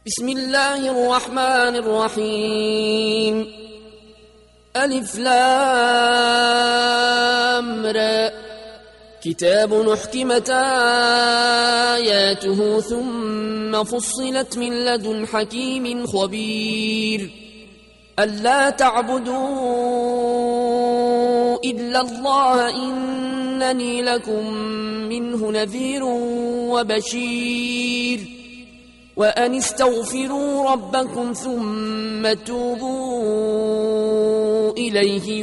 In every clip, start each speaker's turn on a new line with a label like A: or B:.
A: بسم الله الرحمن الرحيم. ألف لام را. كتاب أحكمت آياته ثم فصلت من لدن حكيم خبير. ألا تعبدوا إلا الله إنني لكم منه نذير وبشير. وأن استغفروا ربكم ثم توبوا إليه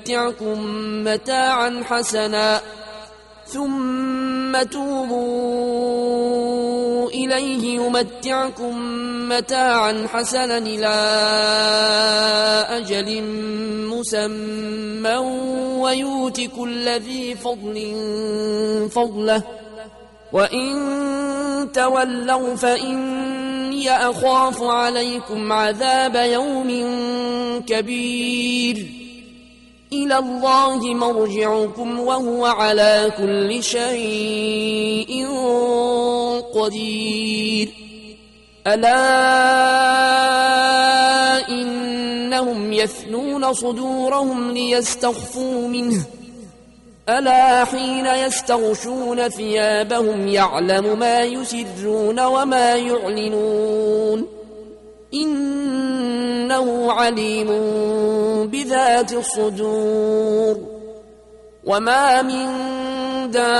A: يمتعكم متاعا حسنا إلى أجل مسمى ويؤت كل ذي فضل فضله. وإن تولوا فإني أخاف عليكم عذاب يوم كبير. إلى الله مرجعكم وهو على كل شيء قدير. ألا إنهم يثنون صدورهم ليستخفوا منه. ألا حين يستغشون ثيابهم يعلم ما يسرون وما يعلنون. إنه عليم بذات الصدور. وما من دابة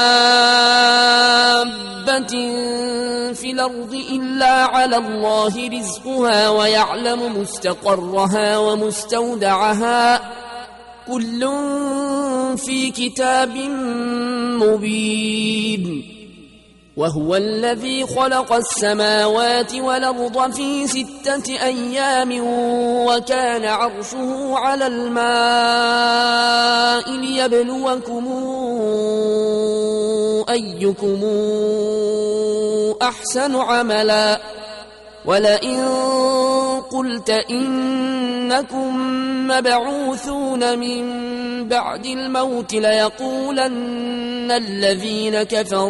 A: في الأرض إلا على الله رزقها ويعلم مستقرها ومستودعها كل في كتاب مبين. وهو الذي خلق السماوات والأرض في 6 أيام وكان عرشه على الماء ليبلوكم أيكم أحسن عملا. ولئن قلت إنكم مبعوثون من بعد الموت ليقولن الذين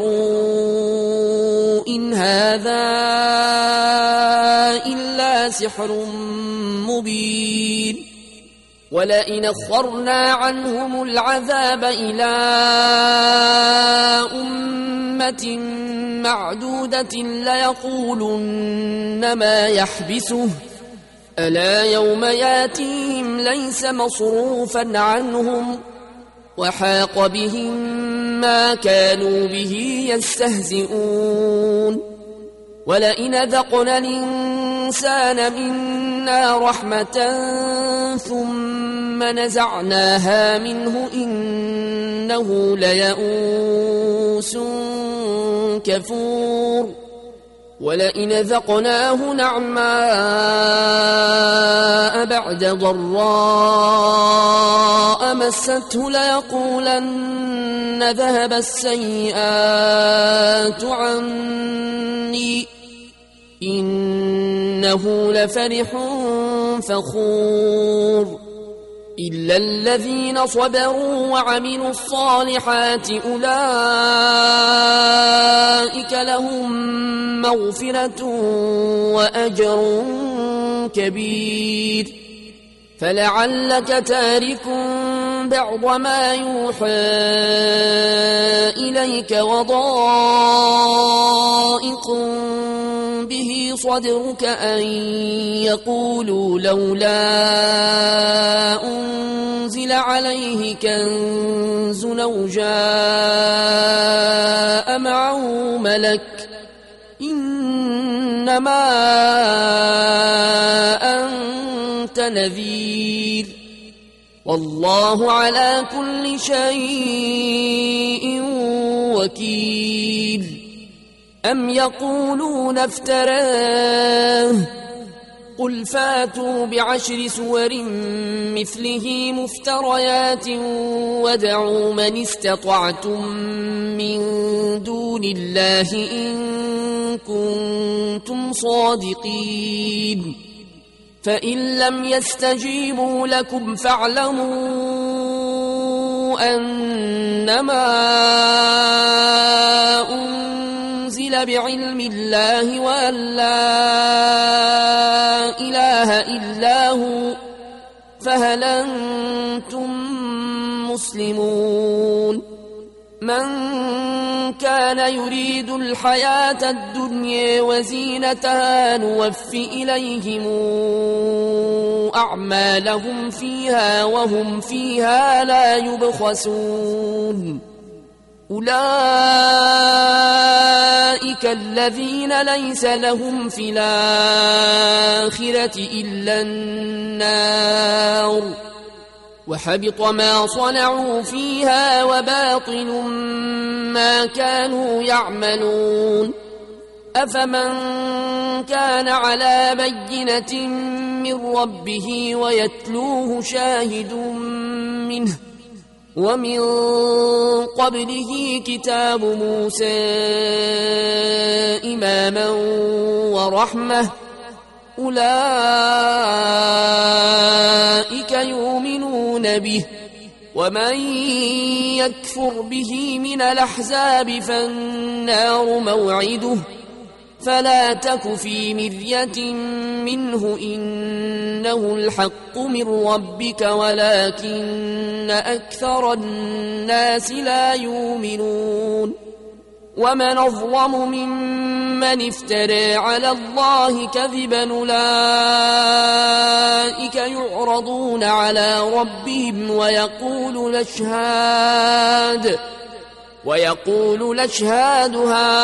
A: كفروا إن هذا إلا سحر مبين. ولئن أخرنا عنهم العذاب إلى أمة معدودة ليقولن ما يحبسه. ألا يوم ياتيهم ليس مصروفا عنهم وحاق بهم ما كانوا به يستهزئون. ولئن ذقنا الإنسان منا رحمة ثم نزعناها منه إنه ليئوس كفور. ولئن ذقناه نعماء بعد ضراء مسته ليقولن ذهب السيئات عني إنه لفرح فخور. إلا الذين صبروا وعملوا الصالحات أولئك لهم مغفرة وأجر كبير. فلعلك تارك بعض ما يوحى إليك وضائق به صدرك أن يقولوا لولا أنزل عليه كنز أو جاء معه ملك إنما أنت نذير والله على كل شيء وكيل. أم يقولون افتراه قل فاتوا ب10 سور مثله مفتريات وادعوا من استطعتم من دون الله إن كنتم صادقين. فإن لم يستجيبوا لكم فاعلموا أنما أنزل بعلم الله وأن لا إله إلا هو فهل أنتم مسلمون من كان يريد الحياة الدنيا وزينتها نوف إليهم أعمالهم فيها وهم فيها لا يبخسون أولئك الذين ليس لهم في الآخرة إلا النار وحبط ما صنعوا فيها وباطل ما كانوا يعملون أفمن كان على بينة من ربه ويتلوه شاهد منه ومن قبله كتاب موسى إماما ورحمة أولئك يؤمنون به ومن يكفر به من الأحزاب فالنار موعده فلا تك في مرية منه إنه الحق من ربك ولكن أكثر الناس لا يؤمنون ومن أظلم ممن افترى على الله كذبا أولئك يعرضون على ربهم ويقول الأشهاد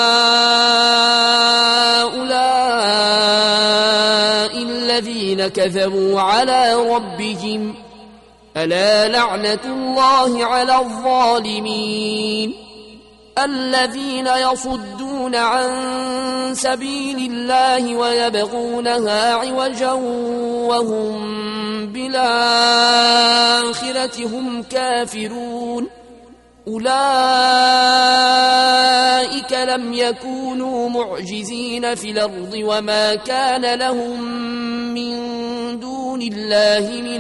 A: هؤلاء الذين كذبوا على ربهم ألا لعنة الله على الظالمين الذين يصدون عن سبيل الله ويبغونها عوجا وهم بالآخرة هم كافرون أولئك لم يكونوا معجزين في الأرض وما كان لهم من دون الله من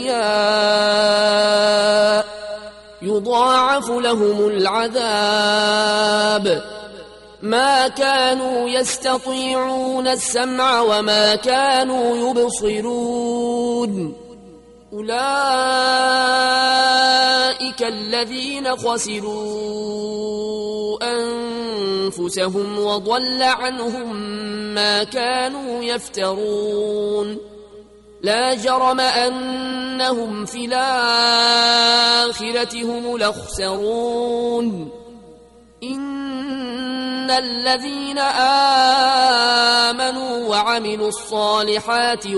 A: أولياء يضاعف لهم العذاب ما كانوا يستطيعون السمع وما كانوا يبصرون أولئك الذين خسروا أنفسهم وضل عنهم ما كانوا يفترون لا جرم أنهم في الآخرة هم الأخسرون إن الذين آمنوا وعملوا الصالحات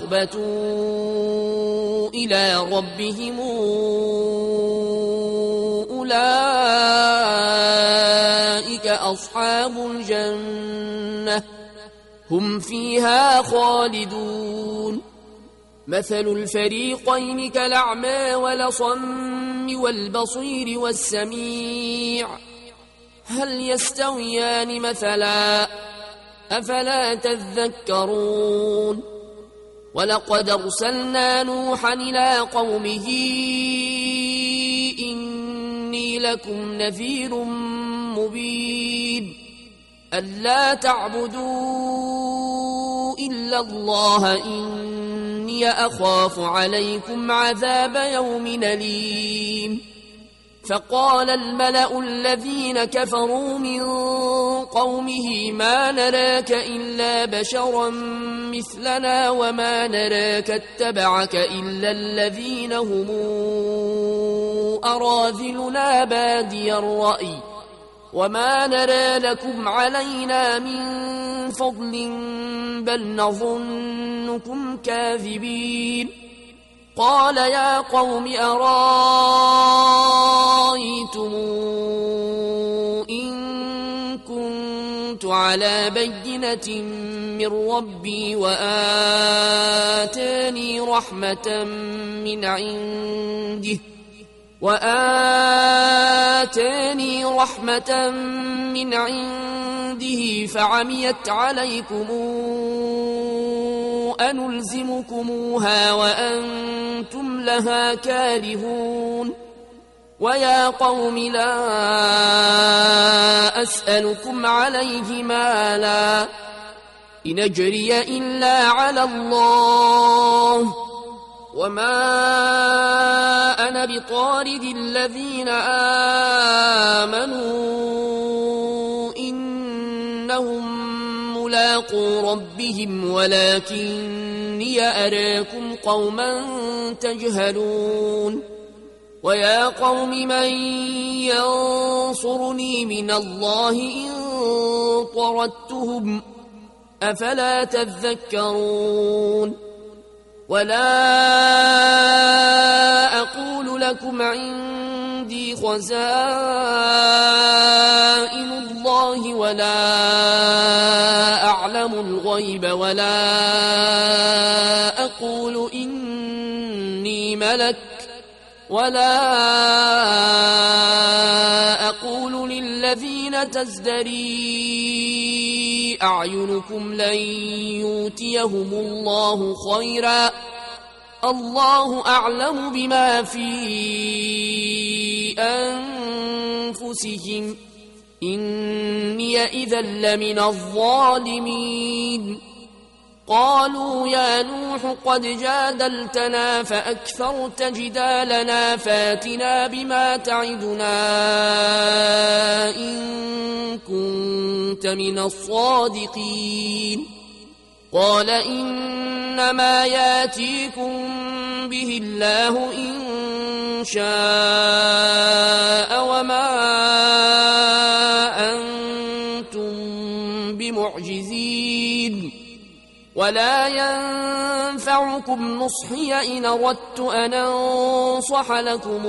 A: وأخبتوا إلى ربهم أولئك أصحاب الجنة هم فيها خالدون مثل الفريقين كالأعمى والأصم والبصير والسميع هل يستويان مثلا أفلا تذكرون ولقد أرسلنا نوحا إلى قومه إني لكم نذير مبين ألا تعبدوا إلا الله إني أخاف عليكم عذاب يوم أليم فقال الملأ الذين كفروا من قومه ما نراك إلا بشرا مثلنا وما نراك اتبعك إلا الذين هم أراذلنا بادي الرأي وما نرى لكم علينا من فضل بل نظنكم كاذبين قال يا قوم أرأيتم إن كنت على بينة من ربي وآتاني رحمة من عنده فعميت عليكم أنلزمكموها وأنتم لها كارهون ويا قوم لا أسألكم عليه مالا إن أجري إلا على الله وما أنا بطارد الذين آمنوا إنهم ملاقو ربهم ولكني أراكم قوما تجهلون ويا قوم من ينصرني من الله إن طردتهم أفلا تذكرون ولا أقول لكم عندي خزائن الله ولا أعلم الغيب ولا أقول إني ملك ولا أقول للذين تزدري أعينكم لن يؤتيهم الله خيرا الله أعلم بما في أنفسهم إني إذا لمن الظالمين قالوا يا نوح قد جادلتنا فأكثرت جدالنا فاتنا بما تعدنا إن كنت من الصادقين قال إنما ياتيكم به الله إن شاء وما أنتم بمعجزين ولا ينفعكم نصحي إن أردت أن أنصح لكم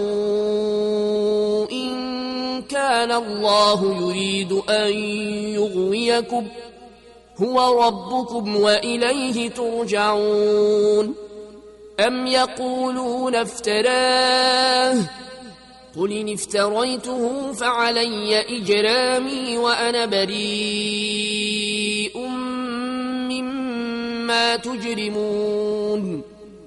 A: إن كان الله يريد أن يغويكم هو ربكم وإليه ترجعون أم يقولون افتراه قل إن افتريته فعلي إجرامي وأنا بريء مما تجرمون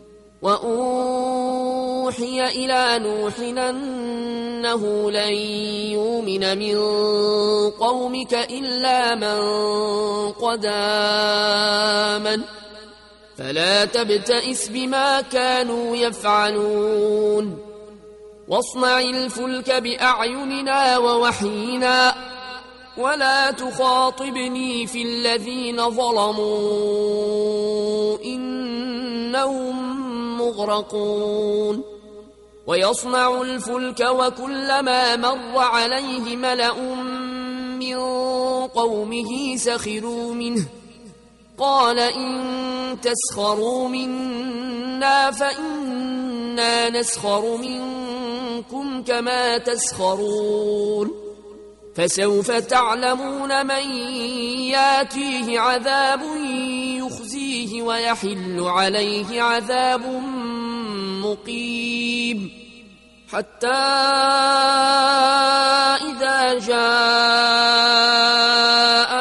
A: وأوحي إلى نوح أنه لن يؤمن من قومك إلا من قد آمن فلا تبتئس بما كانوا يفعلون واصنع الفلك بأعيننا ووحينا ولا تخاطبني في الذين ظلموا إنهم مغرقون ويصنع الفلك وكلما مر عليه ملأ من قومه سخروا منه قال إن تسخروا منا فإنا نسخر منكم كما تسخرون فسوف تعلمون من ياتيه عذاب يخزيه ويحل عليه عذاب مقيم حتى إذا جاء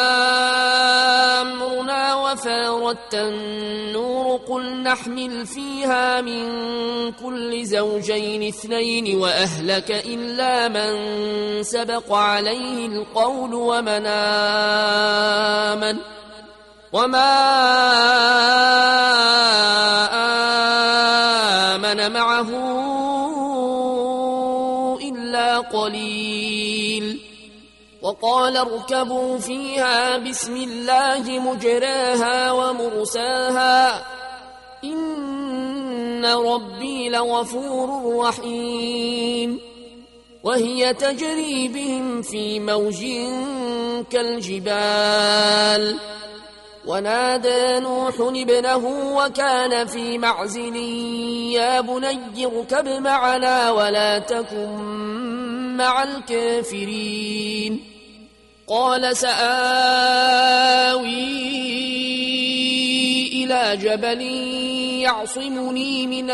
A: أمرنا وفارت النور قل نحمل فيها من كل زوجين اثنين وأهلك إلا من سبق عليه القول وما آمن معه إلا قليل وقال اركبوا فيها بسم الله مجراها ومرساها إن ربي لغفور رحيم وهي تجري بهم في موج كالجبال ونادى نوح ابنه وكان في معزل يا بني اركب معنا ولا تكن مع الكافرين قال سآوي إلى جبل يعصمني من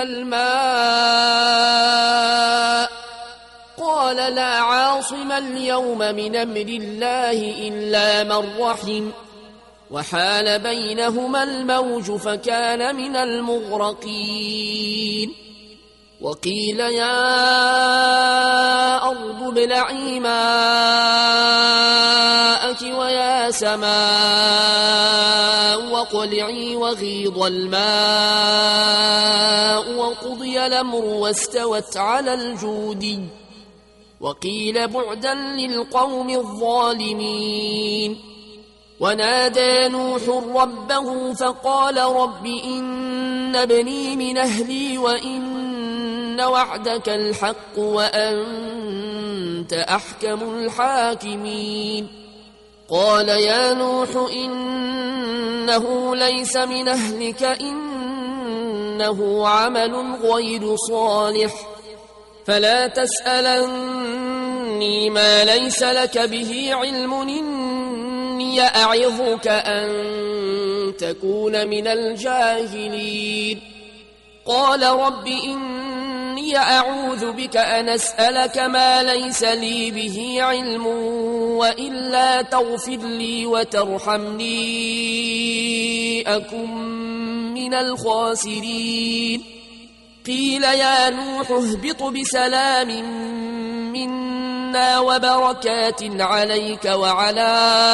A: الماء قال لا عاصم اليوم من أمر الله إلا من رحم وحال بينهما الموج فكان من المغرقين وقيل يا أرض ابلعي ماءك ويا سماء واقلعي وغيض الماء وقضي الأمر واستوت على الجودي وقيل بعدا للقوم الظالمين. ونادى نوح ربه فقال رب إن ابني من أهلي وإن وعدك الحق وأنت أحكم الحاكمين. قال يا نوح إنه ليس من أهلك إنه عمل غير صالح فلا تسألني ما ليس لك به علم إني أعظك أن تكون من الجاهلين. قال رب إني أعوذ بك أن أسألك ما ليس لي به علم وإلا تغفر لي وترحمني أكن من الخاسرين. قيل يا نوح اهبط بسلام منا وبركات عليك وعلى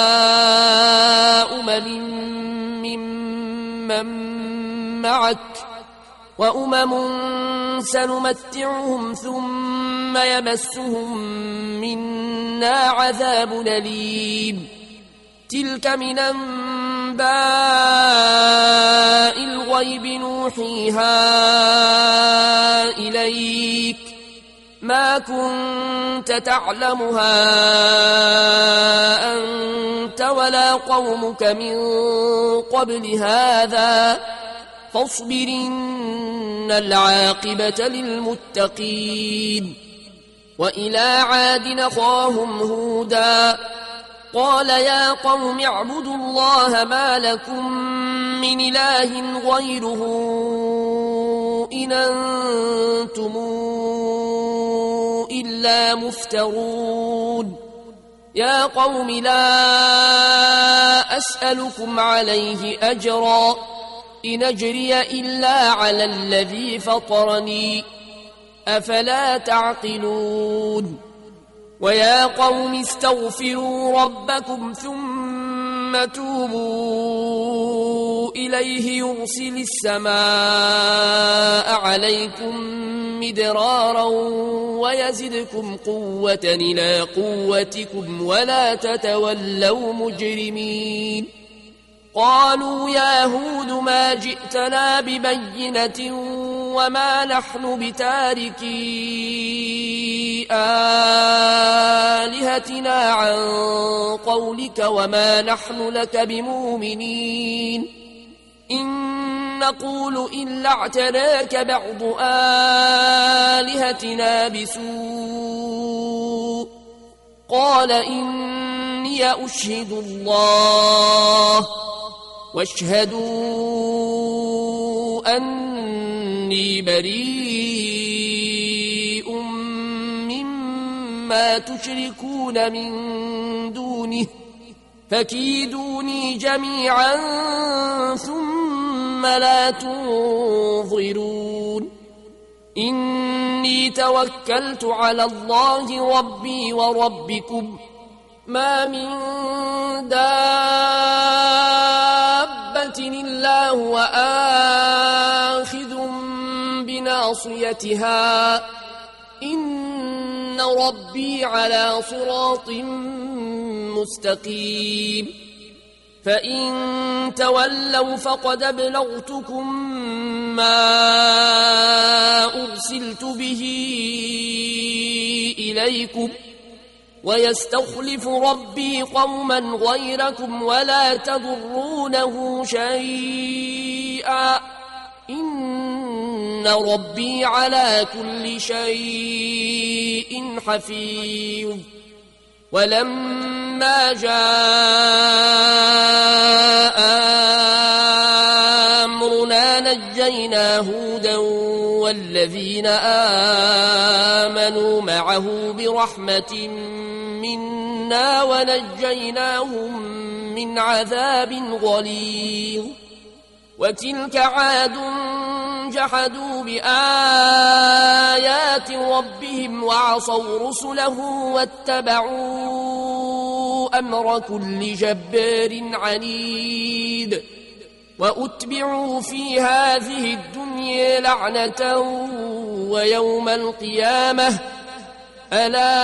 A: ممن معك وأمم سنمتعهم ثم يمسهم منا عذاب أليم. تلك من أنباء الغيب نوحيها إليك ما كنت تعلمها أنت ولا قومك من قبل هذا فاصبر إن العاقبة للمتقين. وإلى عاد أخاهم هودا قال يا قوم اعبدوا الله ما لكم من إله غيره إن أنتم إلا مفترون. يا قوم لا أسألكم عليه أجرا إن أجري إلا على الذي فطرني أفلا تعقلون. ويا قوم استغفروا ربكم ثم توبوا إليه يرسل السماء عليكم مدرارا ويزدكم قوة إلى قوتكم ولا تتولوا مجرمين. قالوا يا هود ما جئتنا ببينة وما نحن بتاركي آلهتنا عن قولك وما نحن لك بمؤمنين إن نقول إلا اعتراك بعض آلهتنا بسوء. قال إني أشهد الله واشهدوا أني بريء مما تشركون من دونه فكيدوني جميعا ثم لا تنظرون. إني توكلت على الله ربي وربكم ما من دابة إلا هو آخذ بناصيتها إن ربي على صراط مستقيم. فإن تولوا فقد أبلغتكم ما أرسلت به إليكم ويستخلف ربي قوما غيركم ولا تضرونه شيئا إن ربي على كل شيء حفيظ. ولما جاء أمرنا نجينا هودا والذين آمنوا معه برحمة منا ونجيناهم من عذاب غليظ. وتلك عاد جحدوا بآيات ربهم وعصوا رسله واتبعوا أمر كل جبار عنيد وأتبعوا في هذه الدنيا لعنة ويوم القيامة ألا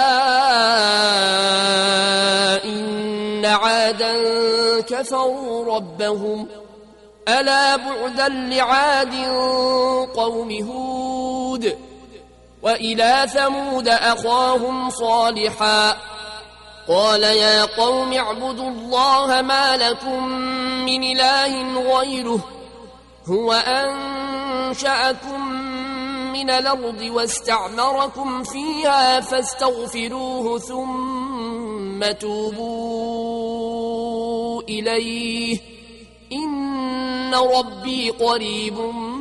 A: إن عادا كفروا ربهم ألا بعدا لعاد قوم هود وإلى ثمود أخاهم صالحا قال يا قوم اعبدوا الله ما لكم من إله غيره هو أنشأكم من الأرض واستعمركم فيها فاستغفروه ثم توبوا إليه إن ربي قريب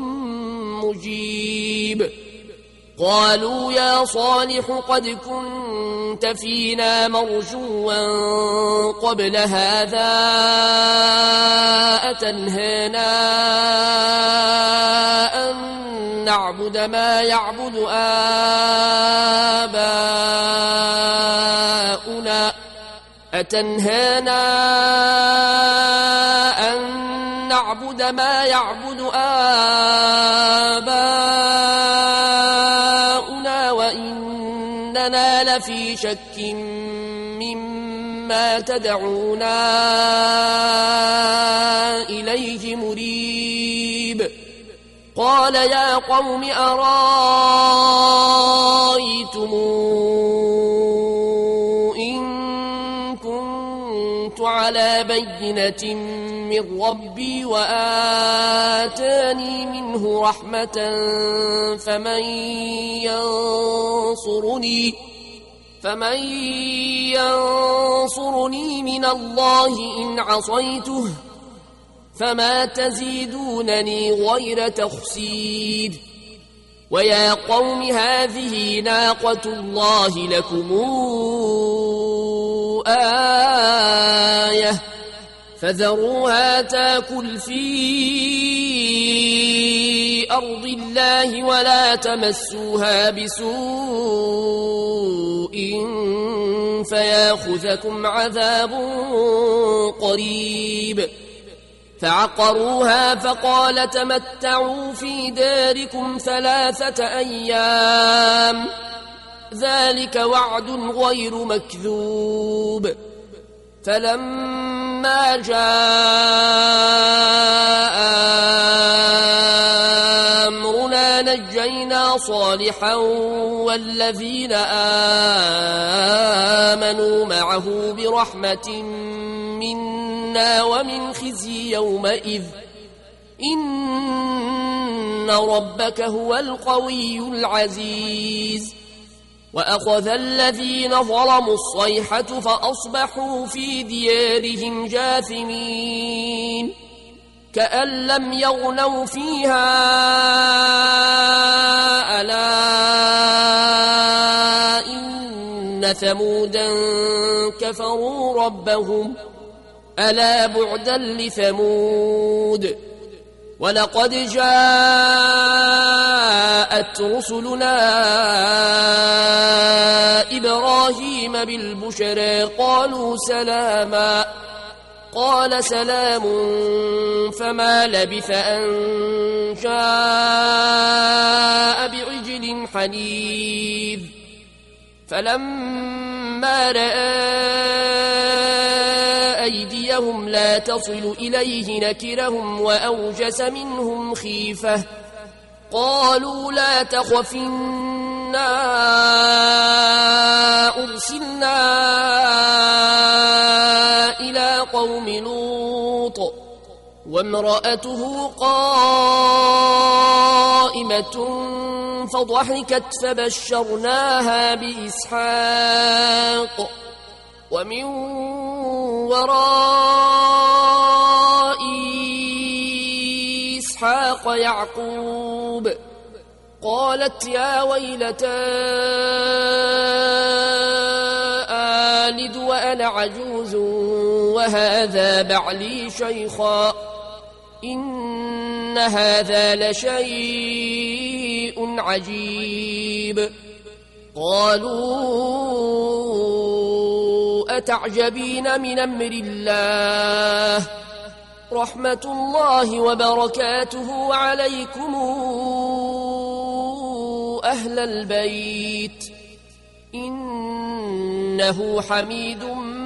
A: مجيب قالوا يا صالح قد كنت فينا مرجوا قبل هذا أتنهانا أن نعبد ما يعبد آباؤنا نعبد ما يعبد آباؤنا وإننا لفي شك مما تدعونا إليه مريب قال يا قوم أرأيتم إن كنت على بينة من ربي وآتاني منه رحمة فمن ينصرني من الله إن عصيته فما تزيدونني غير تخسير ويا قوم هذه ناقة الله لكم آية فذروها تاكل في أرض الله ولا تمسوها بسوء فياخذكم عذاب قريب فعقروها فقال تمتعوا في داركم 3 أيام ذلك وعد غير مكذوب فلما جاء أمرنا نجينا صالحا والذين آمنوا معه برحمة منا ومن خزي يومئذ إن ربك هو القوي العزيز وأخذ الذين ظلموا الصيحة فأصبحوا في ديارهم جاثمين كأن لم يغنوا فيها ألا إن ثمودا كفروا ربهم ألا بعدا لثمود ولقد جاءت رسلنا إبراهيم بالبشرى قالوا سلاما قال سلام فما لبث أن جاء بعجل حنيذ فلما رأى أيديهم لا تصل إليه نكرهم وأوجس منهم خيفة قالوا لا تخف إنا أرسلنا إلى قوم لوط وامرأته قائمة فضحكت فبشرناها بإسحاق ومن وراء إسحاق يعقوب قالت يا ويلتى آلد وأنا عجوز وهذا بعلي شيخا إن هذا لشيء عجيب قالوا أتعجبين من أمر الله رحمة الله وبركاته عليكم أهل البيت إنه حميد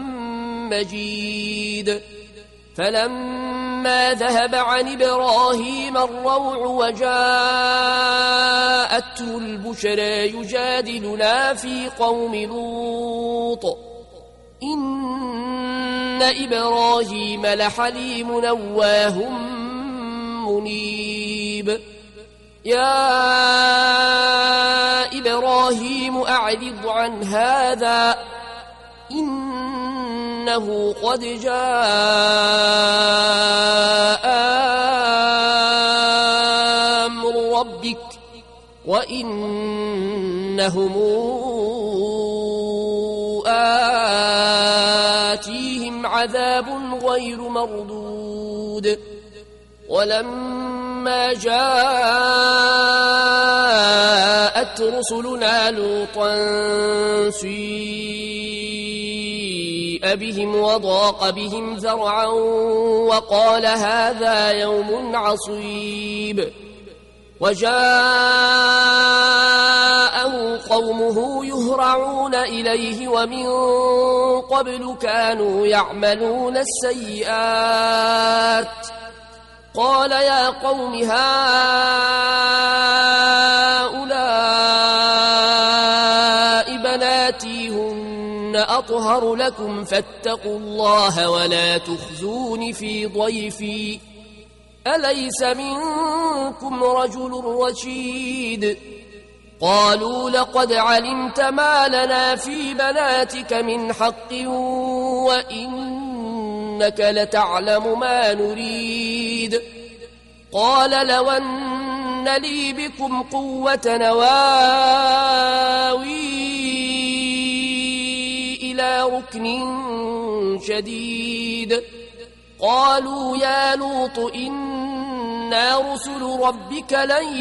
A: مجيد فلما ذهب عن إبراهيم الروع وجاءته البشرى يجادلنا في قوم لوط إن إبراهيم لحليم أواه منيب يا إبراهيم أعرض عن هذا إنه قد جاء أمر ربك وإنهم آتيهم عذاب غير مردود ولما جاءت رسلنا لوطا سيء بهم وضاق بهم ذرعا وقال هذا يوم عصيب وجاءه قومه يهرعون إليه ومن قبل كانوا يعملون السيئات قال يا قوم هؤلاء بناتي هن أطهر لكم فاتقوا الله ولا تخزون في ضيفي أليس منكم رجل رشيد قالوا لقد علمت ما لنا في بناتك من حق وإنك لتعلم ما نريد قال لو أن لي بكم قوة نواوي إلى ركن شديد قالوا يا لوط إنا رسل ربك لن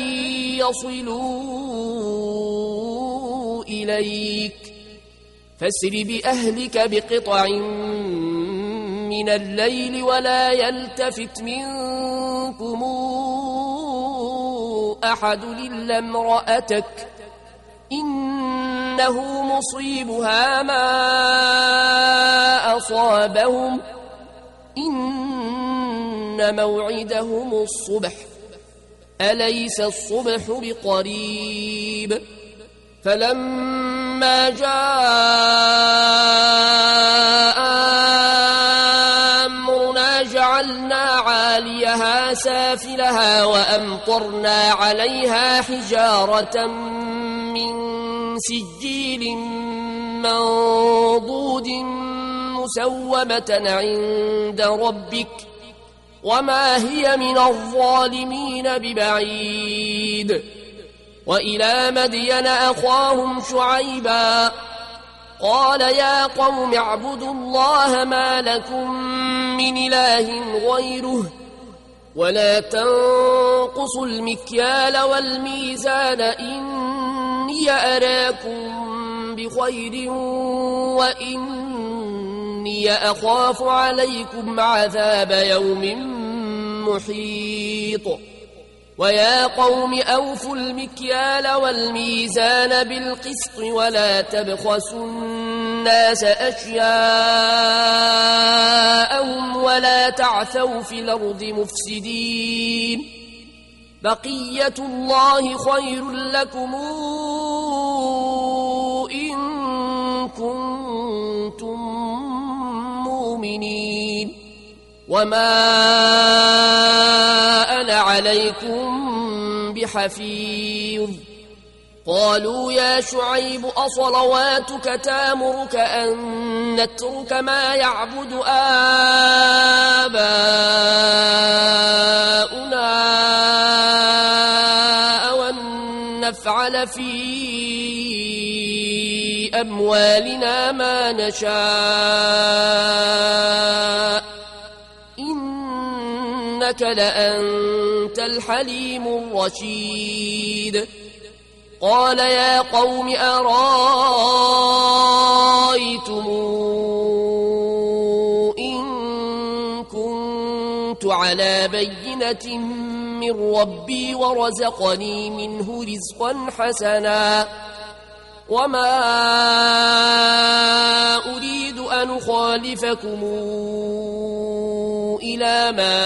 A: يصلوا إليك فاسر بأهلك بقطع من الليل ولا يلتفت منكم أحد إلا امرأتك إنه مصيبها ما أصابهم إن موعدهم الصبح أليس الصبح بقريب فلما جاء أمرنا جعلنا عاليها سافلها وأمطرنا عليها حجارة من سجيل منضود مسومة عند ربك وما هي من الظالمين ببعيد وإلى مدين أخاهم شعيبا قال يا قوم اعبدوا الله ما لكم من إله غيره ولا تنقصوا المكيال والميزان إني أراكم بخير وإني أخاف عليكم عذاب يوم محيط ويا قوم أوفوا المكيال والميزان بالقسط ولا تبخسوا الناس أشياءهم ولا تعثوا في الأرض مفسدين بقية الله خير لكم إن كنتم مؤمنين وما أنا عليكم بحفيظ قالوا يا شعيب أصلواتك تامرك أن نترك ما يعبد آباؤنا أو أن نفعل في أموالنا ما نشاء إنك لأنت الحليم الرشيد قال يا قوم أرأيتم إن كنت على بينة من ربي ورزقني منه رزقا حسنا وما أريد أن أخالفكم إلى ما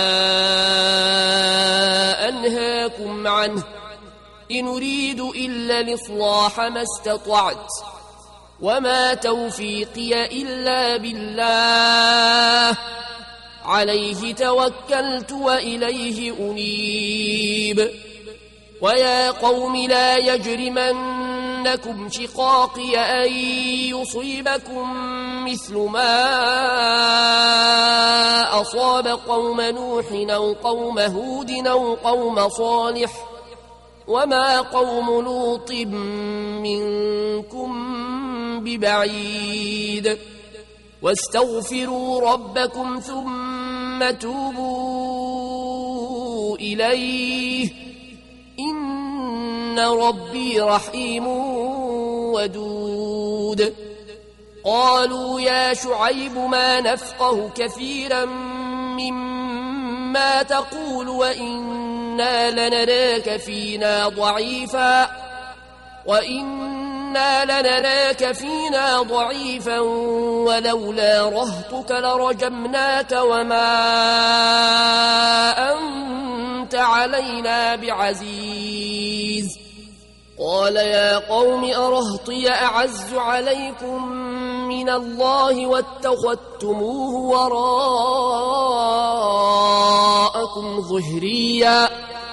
A: أنهاكم عنه إن أريد إلا الإصلاح ما استطعت وما توفيقي إلا بالله عليه توكلت وإليه أنيب ويا قوم لا يجرمنكم شقاقي أن يصيبكم مثل ما أصاب قوم نوح أو قوم هود أو قوم صالح وما قوم لوط منكم ببعيد واستغفروا ربكم ثم توبوا إليه إن ربي رحيم ودود قالوا يا شعيب ما نفقه كثيرا مما تقول وإنا لنراك فينا ضعيفا ولولا رهطك لرجمناك وما أنت علينا بعزيز قال يا قوم أرهطي أعز عليكم من الله واتخذتموه وراءكم ظهريا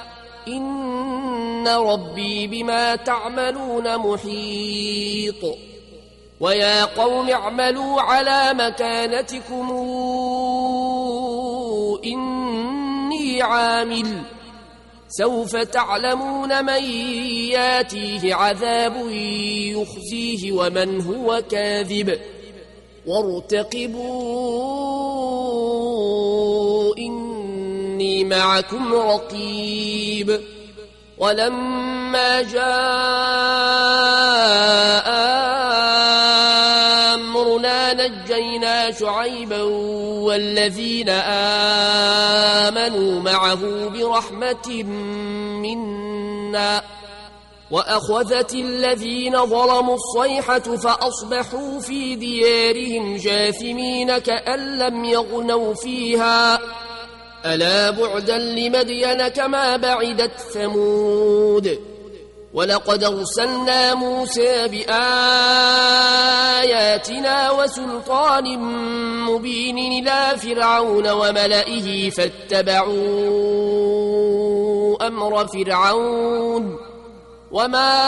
A: إن ربي بما تعملون محيط ويا قوم اعملوا على مكانتكم إني عامل سوف تعلمون من ياتيه عذاب يخزيه ومن هو كاذب وارتقبوا إني معكم رقيب ولما جاء أمرنا نجينا شعيبا والذين آمنوا معه برحمة منا وأخذت الذين ظلموا الصيحة فأصبحوا في ديارهم جاثمين كأن لم يغنوا فيها ألا بعدا لمدين كما بعدت ثمود ولقد أرسلنا موسى بآياتنا وسلطان مبين إلى فرعون وملئه فاتبعوا أمر فرعون وما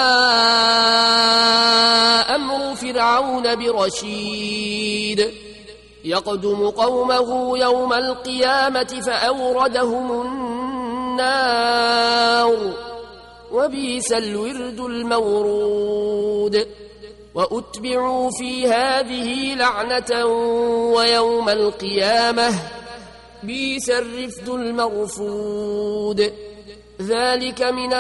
A: أمر فرعون برشيد يقدم قومه يوم القيامة فأوردهم النار وبئس الورد المورود وأتبعوا في هذه لعنة ويوم القيامة بئس الرفد المرفود ذلك من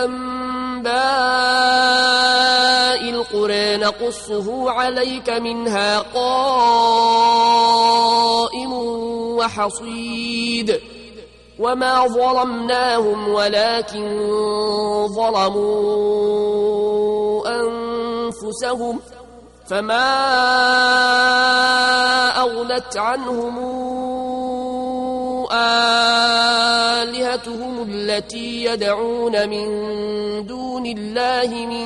A: أنباء القرى نقصه عليك منها قائم وحصيد وما ظلمناهم ولكن ظلموا أنفسهم فما أغنت عنهم آلهتهم التي يدعون من دون الله من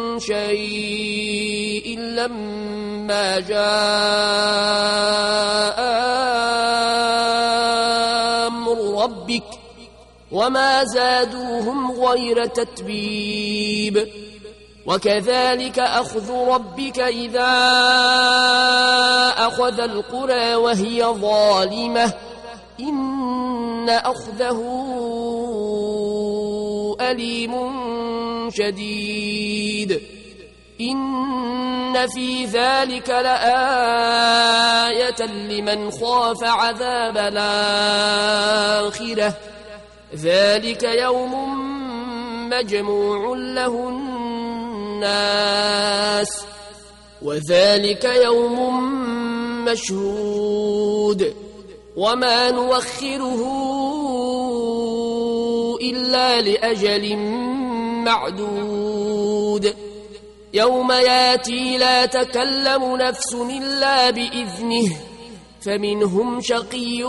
A: شيء لما جاء أمر ربك وما زادوهم غير تتبيب وكذلك أخذ ربك إذا أخذ القرى وهي ظالمة إن أخذه أليم شديد إن في ذلك لآية لمن خاف عذاب الآخرة ذلك يوم مجموع له الناس وذلك يوم مشهود وما نوخره إلا لأجل معدود يوم ياتي لا تكلم نفس إلا بإذنه فمنهم شقي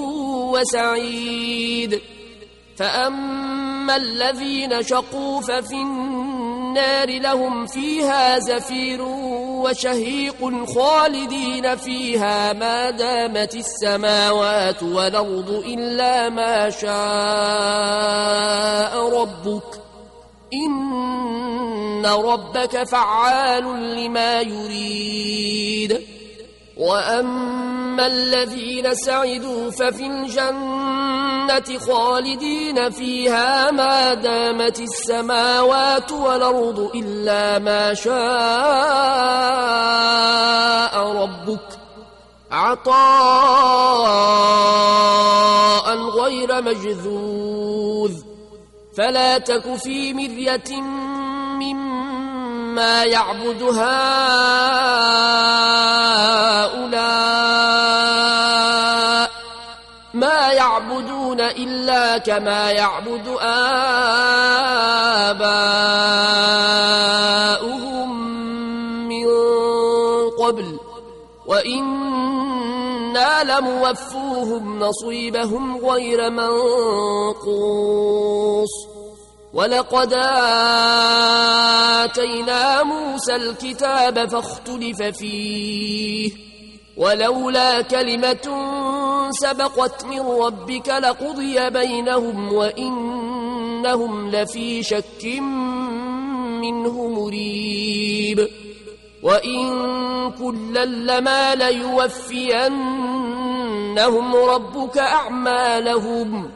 A: وسعيد فأما الذين شقوا ففي النار لهم فيها زفير وشهيق خالدين فيها ما دامت السماوات والأرض إلا ما شاء ربك إن ربك فعال لما يريد وأما الذين سعدوا ففي الجنة خالدين فيها ما دامت السماوات والأرض إلا ما شاء ربك عطاء غير مجذوذ فلا تك في مرية مما يعبد هؤلاء ما يعبدون إلا كما يعبد آباؤهم من قبل وإنا لموفوهم نصيبهم غير منقوص ولقد آتينا موسى الكتاب فاختلف فيه ولولا كلمة سبقت من ربك لقضي بينهم وإنهم لفي شك منه مريب وإن كلا لما ليوفينهم ربك أعمالهم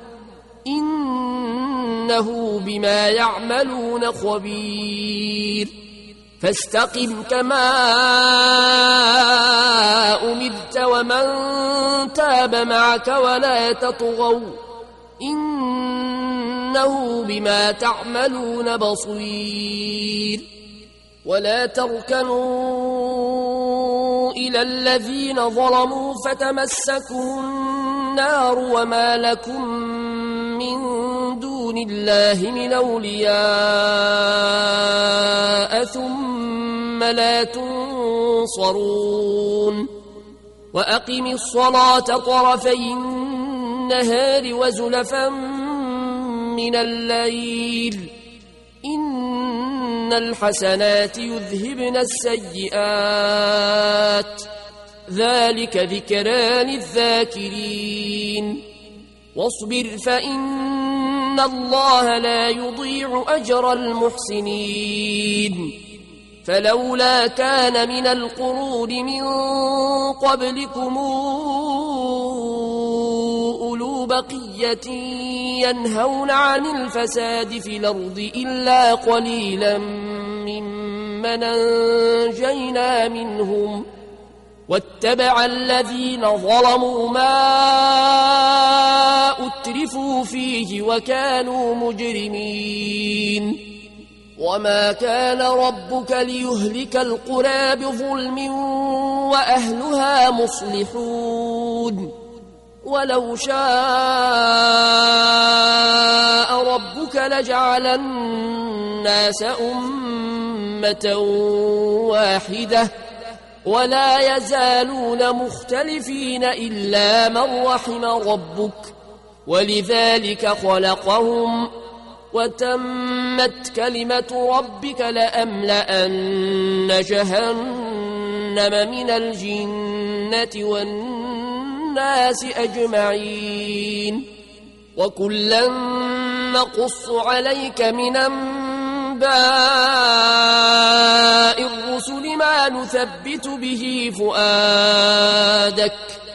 A: إنه بما يعملون خبير فاستقم كما أمرت ومن تاب معك ولا تطغوا إنه بما تعملون بصير ولا تركنوا إلى الذين ظلموا فتمسكوا النار وما لكم من دون الله من أولياء ثم لا تنصرون وأقم الصلاة طرفي النهار وزلفا من الليل إن الحسنات يذهبن السيئات ذلك ذكرى للذاكرين واصبر فإن الله لا يضيع أجر المحسنين فلولا كان من القرون من قبلكم أولو بقية ينهون عن الفساد في الأرض إلا قليلا ممن أنجينا منهم واتبع الذين ظلموا ما أترفوا فيه وكانوا مجرمين وما كان ربك ليهلك القرى بظلم وأهلها مصلحون ولو شاء ربك لجعل الناس أمة واحدة ولا يزالون مختلفين إلا من رحم ربك ولذلك خلقهم وتمت كلمة ربك لأملأن جهنم من الجنة والناس أجمعين وكلا نقص عليك من أنباء الرسل ما نثبت به فؤادك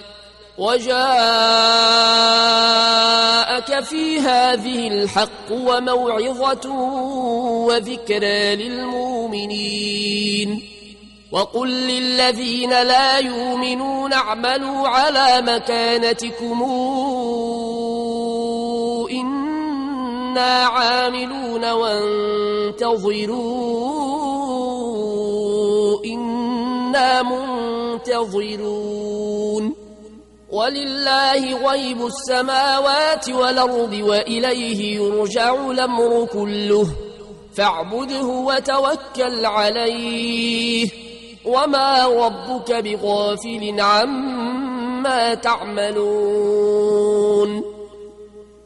A: وجاءك في هذه الحق وموعظة وذكرى للمؤمنين وقل للذين لا يؤمنون اعملوا على مكانتكم إنا عاملون وانتظروا إنا منتظرون ولله غيب السماوات والأرض وإليه يرجع الأمر كله فاعبده وتوكل عليه وما ربك بغافل عما تعملون